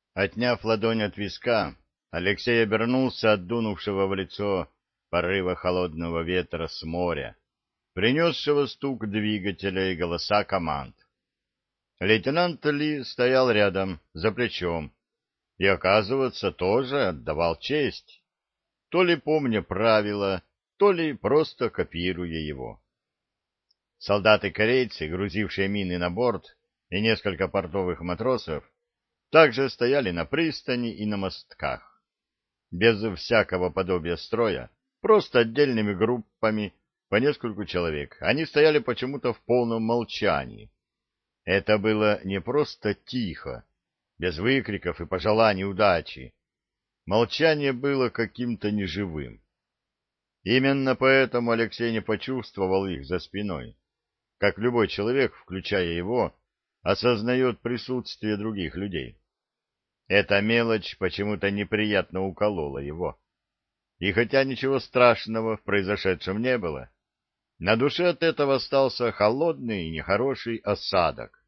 Отняв ладонь от виска, Алексей обернулся от дунувшего в лицо порыва холодного ветра с моря, принесшего стук двигателя и голоса команд. Лейтенант Ли стоял рядом, за плечом, и, оказывается, тоже отдавал честь, то ли помня правила, то ли просто копируя его. Солдаты-корейцы, грузившие мины на борт, и несколько портовых матросов также стояли на пристани и на мостках. Без всякого подобия строя, просто отдельными группами по нескольку человек, они стояли почему-то в полном молчании. Это было не просто тихо, без выкриков и пожеланий удачи. Молчание было каким-то неживым. Именно поэтому Алексей не почувствовал их за спиной. Как любой человек, включая его, осознает присутствие других людей. Эта мелочь почему-то неприятно уколола его. И хотя ничего страшного в произошедшем не было, на душе от этого остался холодный и нехороший осадок.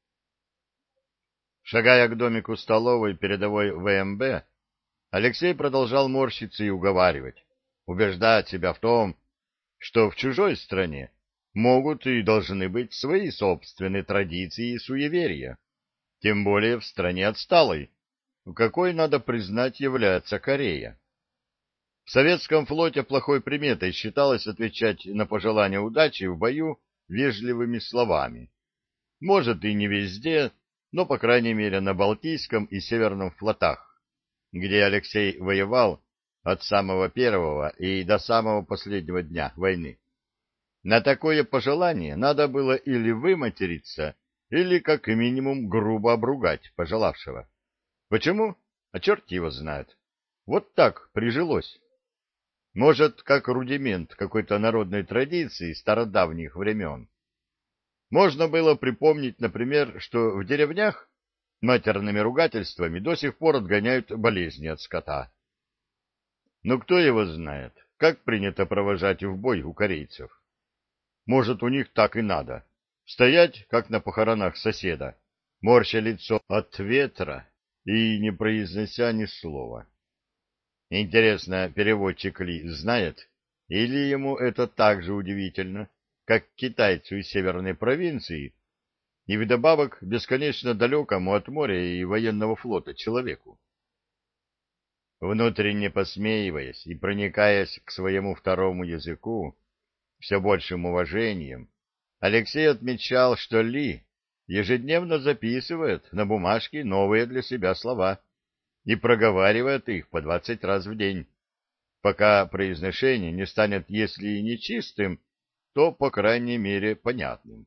Шагая к домику столовой передовой ВМБ, Алексей продолжал морщиться и уговаривать, убеждать себя в том, что в чужой стране могут и должны быть свои собственные традиции и суеверия, тем более в стране отсталой, какой, надо признать, является Корея. В советском флоте плохой приметой считалось отвечать на пожелания удачи в бою вежливыми словами. Может, и не везде, но, по крайней мере, на Балтийском и Северном флотах, где Алексей воевал от самого первого и до самого последнего дня войны. На такое пожелание надо было или выматериться, или, как минимум, грубо обругать пожелавшего. Почему? А черт его знает. Вот так прижилось. Может, как рудимент какой-то народной традиции стародавних времен. Можно было припомнить, например, что в деревнях матерными ругательствами до сих пор отгоняют болезни от скота. Но кто его знает, как принято провожать в бой у корейцев? Может, у них так и надо. Стоять, как на похоронах соседа, морща лицо от ветра и не произнося ни слова. Интересно, переводчик Ли знает, или ему это так же удивительно, как китайцу из северной провинции, и вдобавок бесконечно далекому от моря и военного флота человеку? Внутренне посмеиваясь и проникаясь к своему второму языку все большим уважением, Алексей отмечал, что Ли ежедневно записывает на бумажке новые для себя слова и проговаривает их по 20 раз в день, пока произношение не станет, если и не чистым, то, по крайней мере, понятным.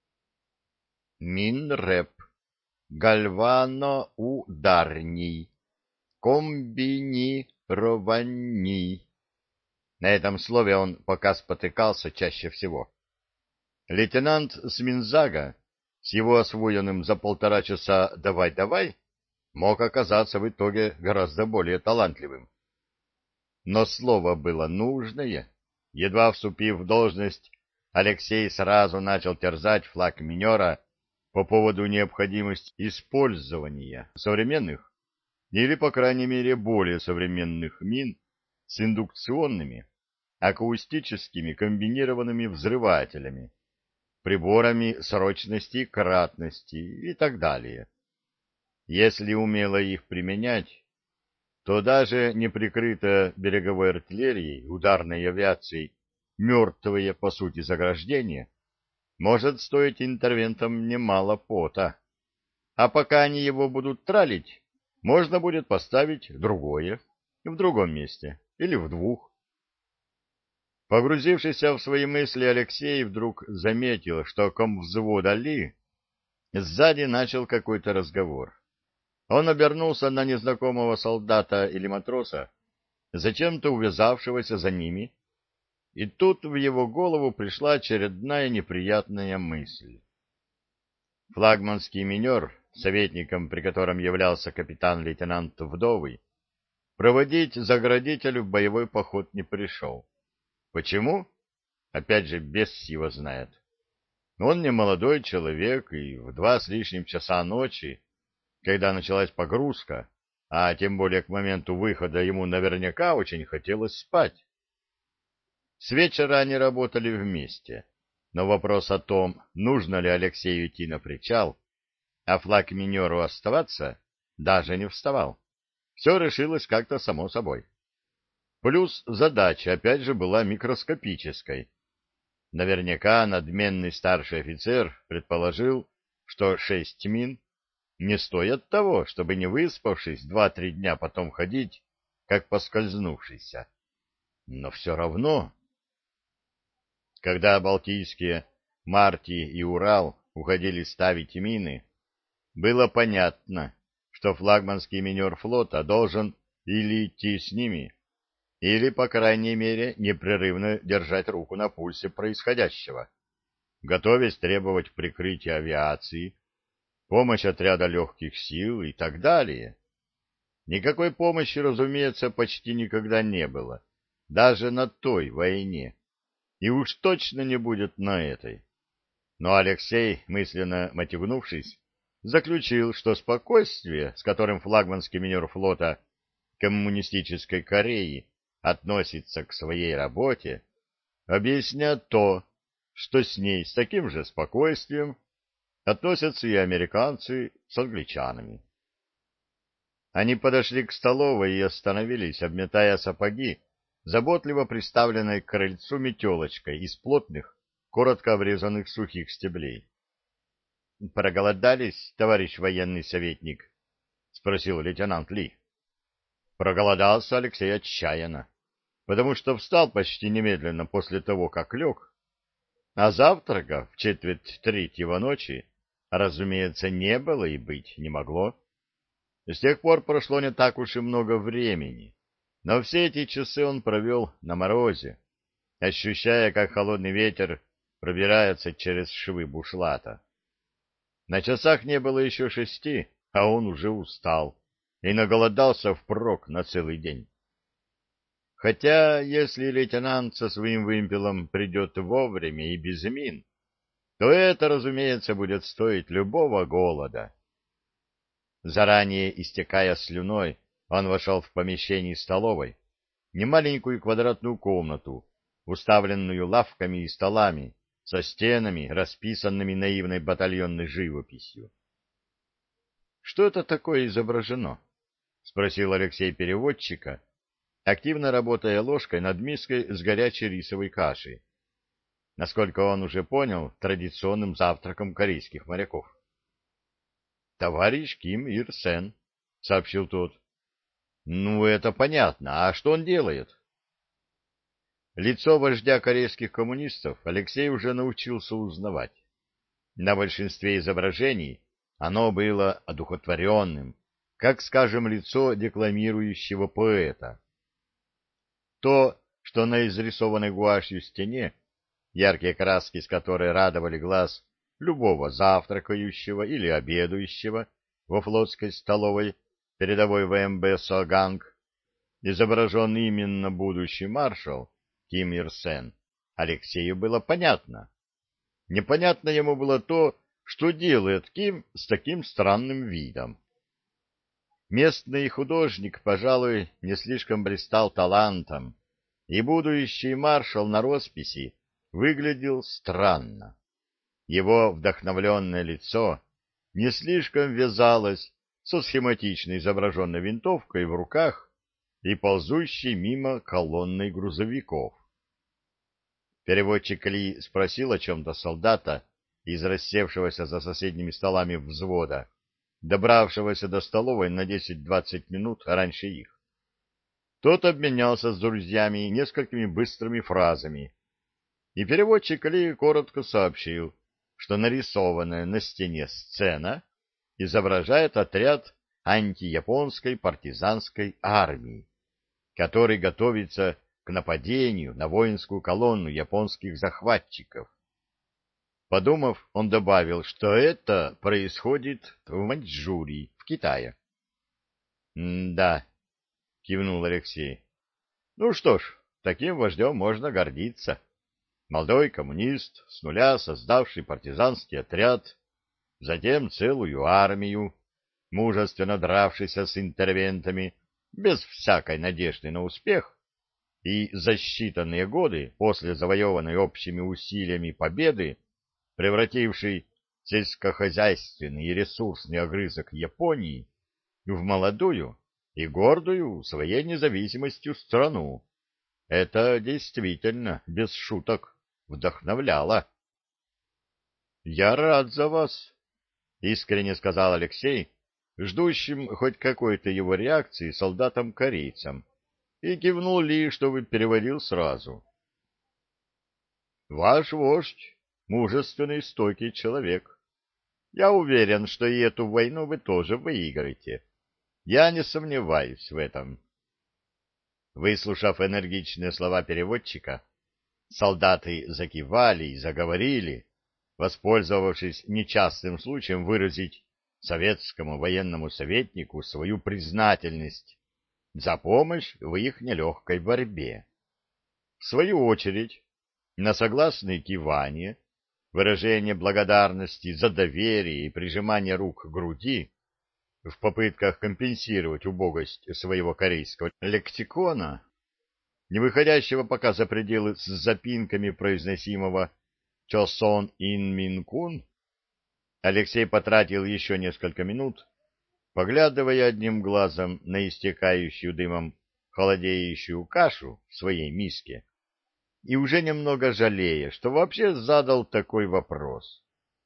Минреп, гальвано-ударний, комбинирований. На этом слове он пока спотыкался чаще всего. Лейтенант Сминзага с его освоенным за 1,5 часа «давай-давай» мог оказаться в итоге гораздо более талантливым. Но слово было нужное. Едва вступив в должность, Алексей сразу начал терзать флаг минера по поводу необходимости использования современных или, по крайней мере, более современных мин с индукционными, акустическими комбинированными взрывателями, приборами срочности и кратности и так далее. Если умело их применять, то даже неприкрытая береговой артиллерией, ударной авиацией, мертвые, по сути, заграждения, может стоить интервентам немало пота. А пока они его будут тралить, можно будет поставить другое, в другом месте, или в двух. Погрузившийся в свои мысли, Алексей вдруг заметил, что комвзвод Али сзади начал какой-то разговор. Он обернулся на незнакомого солдата или матроса, зачем-то увязавшегося за ними, и тут в его голову пришла очередная неприятная мысль. Флагманский минер, советником при котором являлся капитан-лейтенант Вдовый, проводить заградителю в боевой поход не пришел. Почему? Опять же, бес его знает. Он не молодой человек, и в 2 с лишним часа ночи когда началась погрузка, а тем более к моменту выхода ему наверняка очень хотелось спать. С вечера они работали вместе, но вопрос о том, нужно ли Алексею идти на причал, а флаг-минеру оставаться, даже не вставал. Все решилось как-то само собой. Плюс задача, опять же, была микроскопической. Наверняка надменный старший офицер предположил, что 6 мин не стоят того, чтобы, не выспавшись, 2-3 дня потом ходить, как поскользнувшийся. Но все равно, когда Балтийские, Марти и Урал уходили ставить мины, было понятно, что флагманский минер флота должен или идти с ними, или, по крайней мере, непрерывно держать руку на пульсе происходящего, готовясь требовать прикрытия авиации, помощь отряда легких сил и так далее. Никакой помощи, разумеется, почти никогда не было, даже на той войне, и уж точно не будет на этой. Но Алексей, мысленно мотивнувшись, заключил, что спокойствие, с которым флагманский минер флота коммунистической Кореи относится к своей работе, объяснят то, что с ней с таким же спокойствием относятся и американцы с англичанами. Они подошли к столовой и остановились, обметая сапоги, заботливо приставленной к крыльцу метелочкой из плотных, коротко обрезанных сухих стеблей. — Проголодались, товарищ военный советник? — спросил лейтенант Ли. Проголодался Алексей отчаянно, потому что встал почти немедленно после того, как лег, а завтрака в 2:45 ночи, разумеется, не было и быть не могло. С тех пор прошло не так уж и много времени, но все эти часы он провел на морозе, ощущая, как холодный ветер пробирается через швы бушлата. На часах не было еще 6, а он уже устал и наголодался впрок на целый день. Хотя, если лейтенант со своим вымпелом придет вовремя и без мин, то это, разумеется, будет стоить любого голода. Заранее истекая слюной, он вошел в помещение столовой, немаленькую квадратную комнату, уставленную лавками и столами, со стенами, расписанными наивной батальонной живописью. — Что это такое изображено? — спросил Алексей переводчика, активно работая ложкой над миской с горячей рисовой кашей, насколько он уже понял, традиционным завтраком корейских моряков. — Товарищ Ким Ир Сен, — сообщил тот. — Ну, это понятно. А что он делает? Лицо вождя корейских коммунистов Алексей уже научился узнавать. На большинстве изображений оно было одухотворенным, как, скажем, лицо декламирующего поэта. То, что на изрисованной гуашью стене, яркие краски с которой радовали глаз любого завтракающего или обедающего во флотской столовой передовой ВМБ «Соганг», изображен именно будущий маршал Ким Ир Сен, Алексею было понятно. Непонятно ему было то, что делает Ким с таким странным видом. Местный художник, пожалуй, не слишком блистал талантом, и будущий маршал на росписи выглядел странно. Его вдохновленное лицо не слишком вязалось со схематично изображенной винтовкой в руках и ползущей мимо колонной грузовиков. Переводчик Ли спросил о чем-то солдата из рассевшегося за соседними столами взвода, добравшегося до столовой на 10-20 минут раньше их. Тот обменялся с друзьями несколькими быстрыми фразами, и переводчик Ли коротко сообщил, что нарисованная на стене сцена изображает отряд антияпонской партизанской армии, который готовится к нападению на воинскую колонну японских захватчиков. Подумав, он добавил, что это происходит в Маньчжурии, в Китае. — Да, — кивнул Алексей. — Ну что ж, таким вождем можно гордиться. Молодой коммунист, с нуля создавший партизанский отряд, затем целую армию, мужественно дравшийся с интервентами, без всякой надежды на успех, и за считанные годы после завоеванной общими усилиями победы, превративший сельскохозяйственный и ресурсный огрызок Японии в молодую и гордую своей независимостью страну. Это действительно, без шуток, вдохновляло. — Я рад за вас, — искренне сказал Алексей, ждущим хоть какой-то его реакции солдатам-корейцам, и кивнул Ли, чтобы переводил сразу. — Ваш вождь — мужественный, стойкий человек. Я уверен, что и эту войну вы тоже выиграете. Я не сомневаюсь в этом. Выслушав энергичные слова переводчика, солдаты закивали и заговорили, воспользовавшись нечастым случаем выразить советскому военному советнику свою признательность за помощь в их нелегкой борьбе. В свою очередь, на согласные кивания, выражение благодарности за доверие и прижимание рук к груди в попытках компенсировать убогость своего корейского лексикона, не выходящего пока за пределы с запинками произносимого «Чосон ин мин кун», Алексей потратил еще несколько минут, поглядывая одним глазом на истекающую дымом холодеющую кашу в своей миске и уже немного жалея, что вообще задал такой вопрос.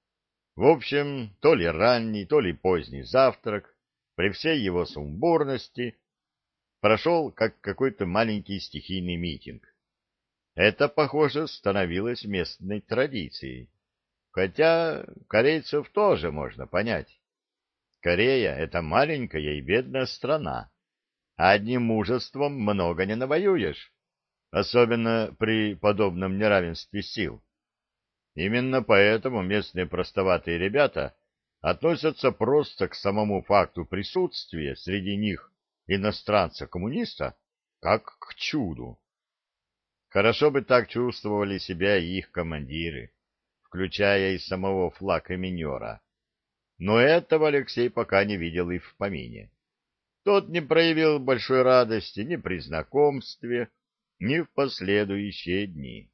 В общем, то ли ранний, то ли поздний завтрак, при всей его сумбурности, прошел как какой-то маленький стихийный митинг. Это, похоже, становилось местной традицией. Хотя корейцев тоже можно понять. Корея — это маленькая и бедная страна, а одним мужеством много не навоюешь, особенно при подобном неравенстве сил. Именно поэтому местные простоватые ребята относятся просто к самому факту присутствия среди них иностранца-коммуниста как к чуду. Хорошо бы так чувствовали себя и их командиры, включая и самого флаг-минера. Но этого Алексей пока не видел и в помине. Тот не проявил большой радости ни при знакомстве, ни в последующие дни.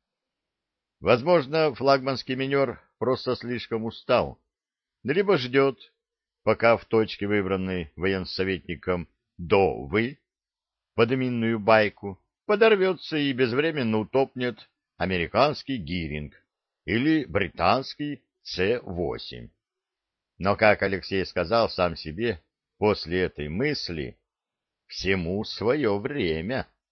Возможно, флагманский минер просто слишком устал, либо ждет, пока в точке, выбранной военсоветником до «вы», под минную байку, подорвется и безвременно утопнет американский «Гиринг» или британский С-8. Но, как Алексей сказал сам себе, после этой мысли всему свое время.